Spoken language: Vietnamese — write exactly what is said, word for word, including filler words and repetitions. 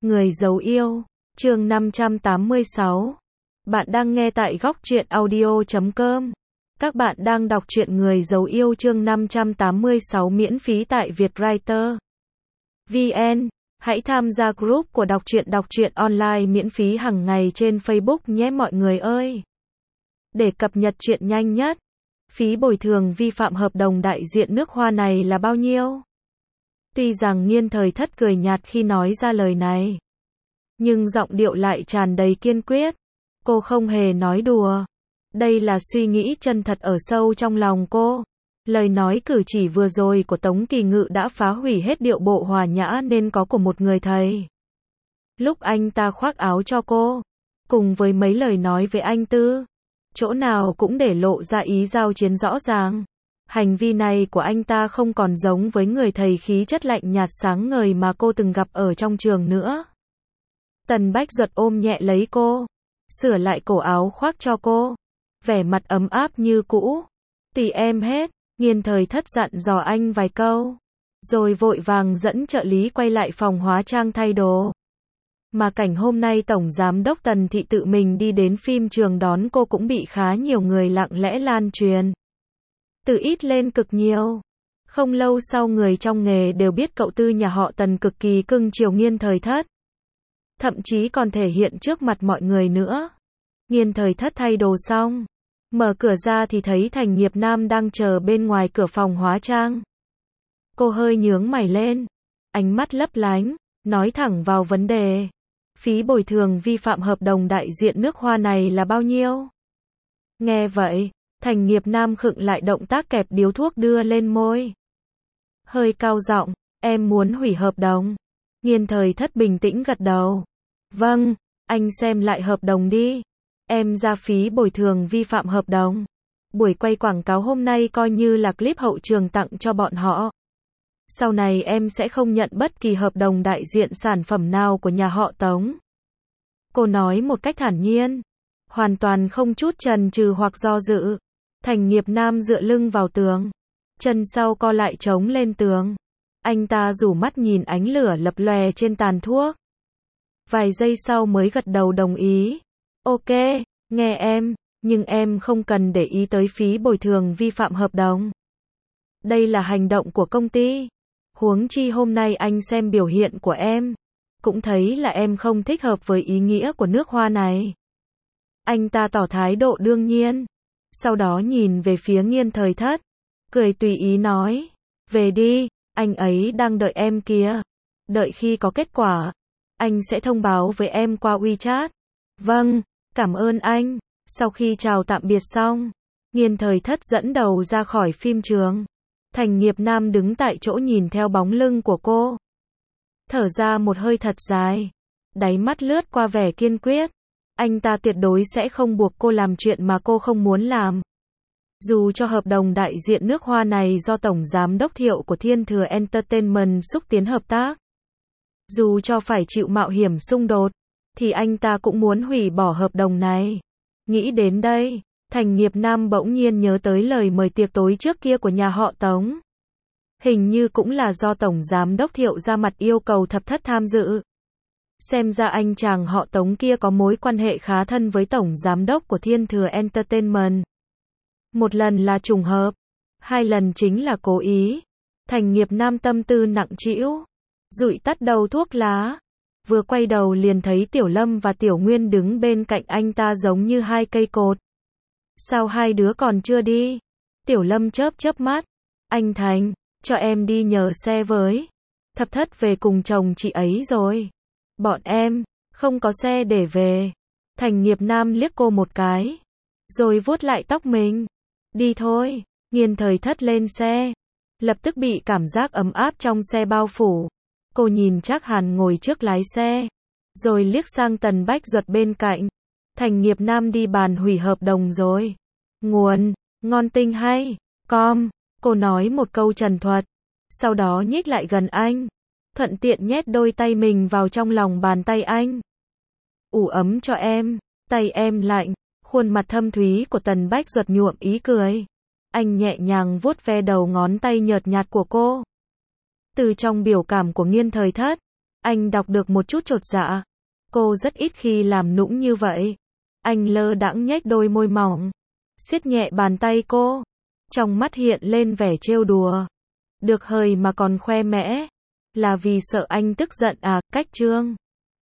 Người giấu yêu, chương năm trăm tám mươi sáu. Bạn đang nghe tại góc truyện audio chấm com. Các bạn đang đọc truyện Người giấu yêu chương năm trăm tám mươi sáu miễn phí tại Vietwriter vê en. Hãy tham gia group của đọc truyện đọc truyện online miễn phí hàng ngày trên Facebook nhé mọi người ơi. Để cập nhật truyện nhanh nhất, phí bồi thường vi phạm hợp đồng đại diện nước Hoa này là bao nhiêu? Tuy rằng Nghiên Thời Thất cười nhạt khi nói ra lời này, nhưng giọng điệu lại tràn đầy kiên quyết. Cô không hề nói đùa. Đây là suy nghĩ chân thật ở sâu trong lòng cô. Lời nói cử chỉ vừa rồi của Tống Kỳ Ngự đã phá hủy hết điệu bộ hòa nhã nên có của một người thầy. Lúc anh ta khoác áo cho cô, cùng với mấy lời nói với anh Tư, chỗ nào cũng để lộ ra ý giao chiến rõ ràng. Hành vi này của anh ta không còn giống với người thầy khí chất lạnh nhạt sáng ngời mà cô từng gặp ở trong trường nữa. Tần Bách Duật ôm nhẹ lấy cô, sửa lại cổ áo khoác cho cô, vẻ mặt ấm áp như cũ. Tùy em hết, Nghiên Thời Thất dặn dò anh vài câu, rồi vội vàng dẫn trợ lý quay lại phòng hóa trang thay đồ. Mà cảnh hôm nay Tổng Giám đốc Tần Thị tự mình đi đến phim trường đón cô cũng bị khá nhiều người lặng lẽ lan truyền. Từ ít lên cực nhiều. Không lâu sau người trong nghề đều biết cậu Tư nhà họ Tần cực kỳ cưng chiều Nghiên Thời Thất. Thậm chí còn thể hiện trước mặt mọi người nữa. Nghiên Thời Thất thay đồ xong, mở cửa ra thì thấy Thành Nghiệp Nam đang chờ bên ngoài cửa phòng hóa trang. Cô hơi nhướng mày lên, ánh mắt lấp lánh, nói thẳng vào vấn đề. Phí bồi thường vi phạm hợp đồng đại diện nước Hoa này là bao nhiêu? Nghe vậy, Thành Nghiệp Nam khựng lại động tác kẹp điếu thuốc đưa lên môi. Hơi cao giọng, em muốn hủy hợp đồng. Nghiên Thời Thất bình tĩnh gật đầu. Vâng, anh xem lại hợp đồng đi. Em ra phí bồi thường vi phạm hợp đồng. Buổi quay quảng cáo hôm nay coi như là clip hậu trường tặng cho bọn họ. Sau này em sẽ không nhận bất kỳ hợp đồng đại diện sản phẩm nào của nhà họ Tống. Cô nói một cách thản nhiên, hoàn toàn không chút chần chừ hoặc do dự. Thành Nghiệp Nam dựa lưng vào tường, chân sau co lại chống lên tường. Anh ta rủ mắt nhìn ánh lửa lập lòe trên tàn thuốc. Vài giây sau mới gật đầu đồng ý. Ok, nghe em, nhưng em không cần để ý tới phí bồi thường vi phạm hợp đồng. Đây là hành động của công ty. Huống chi hôm nay anh xem biểu hiện của em, cũng thấy là em không thích hợp với ý nghĩa của nước Hoa này. Anh ta tỏ thái độ đương nhiên. Sau đó nhìn về phía Nghiên Thời Thất, cười tùy ý nói. Về đi, anh ấy đang đợi em kìa. Đợi khi có kết quả, anh sẽ thông báo với em qua WeChat. Vâng, cảm ơn anh. Sau khi chào tạm biệt xong, Nghiên Thời Thất dẫn đầu ra khỏi phim trường. Thành Nghiệp Nam đứng tại chỗ nhìn theo bóng lưng của cô, thở ra một hơi thật dài, đáy mắt lướt qua vẻ kiên quyết. Anh ta tuyệt đối sẽ không buộc cô làm chuyện mà cô không muốn làm. Dù cho hợp đồng đại diện nước Hoa này do Tổng Giám đốc Thiệu của Thiên Thừa Entertainment xúc tiến hợp tác, dù cho phải chịu mạo hiểm xung đột, thì anh ta cũng muốn hủy bỏ hợp đồng này. Nghĩ đến đây, Thành Nghiệp Nam bỗng nhiên nhớ tới lời mời tiệc tối trước kia của nhà họ Tống. Hình như cũng là do Tổng Giám đốc Thiệu ra mặt yêu cầu Thập Thất tham dự. Xem ra anh chàng họ Tống kia có mối quan hệ khá thân với Tổng Giám đốc của Thiên Thừa Entertainment. Một lần là trùng hợp, hai lần chính là cố ý. Thành Nghiệp Nam tâm tư nặng trĩu, dụi tắt đầu thuốc lá. Vừa quay đầu liền thấy Tiểu Lâm và Tiểu Nguyên đứng bên cạnh anh ta giống như hai cây cột. Sao hai đứa còn chưa đi? Tiểu Lâm chớp chớp mắt. Anh Thành, cho em đi nhờ xe với. Thập Thất về cùng chồng chị ấy rồi. Bọn em, không có xe để về. Thành Nghiệp Nam liếc cô một cái, rồi vuốt lại tóc mình. Đi thôi. Nghiên Thời Thất lên xe, lập tức bị cảm giác ấm áp trong xe bao phủ. Cô nhìn Trác Hàn ngồi trước lái xe, rồi liếc sang Tần Bách Duật bên cạnh. Thành Nghiệp Nam đi bàn hủy hợp đồng rồi. Nguồn, ngon tinh hay, com. Cô nói một câu trần thuật, sau đó nhích lại gần anh, thuận tiện nhét đôi tay mình vào trong lòng bàn tay anh. Ủ ấm cho em, tay em lạnh. Khuôn mặt thâm thúy của Tần Bách Duật nhuộm ý cười. Anh nhẹ nhàng vuốt ve đầu ngón tay nhợt nhạt của cô. Từ trong biểu cảm của Nghiên Thời Thất, Anh đọc được một chút chột dạ. Cô rất ít khi làm nũng như vậy. Anh lơ đãng nhếch đôi môi mỏng, siết nhẹ bàn tay cô. Trong mắt hiện lên vẻ trêu đùa. Được hời mà còn khoe mẽ. Là vì sợ anh tức giận à, Cách Trương.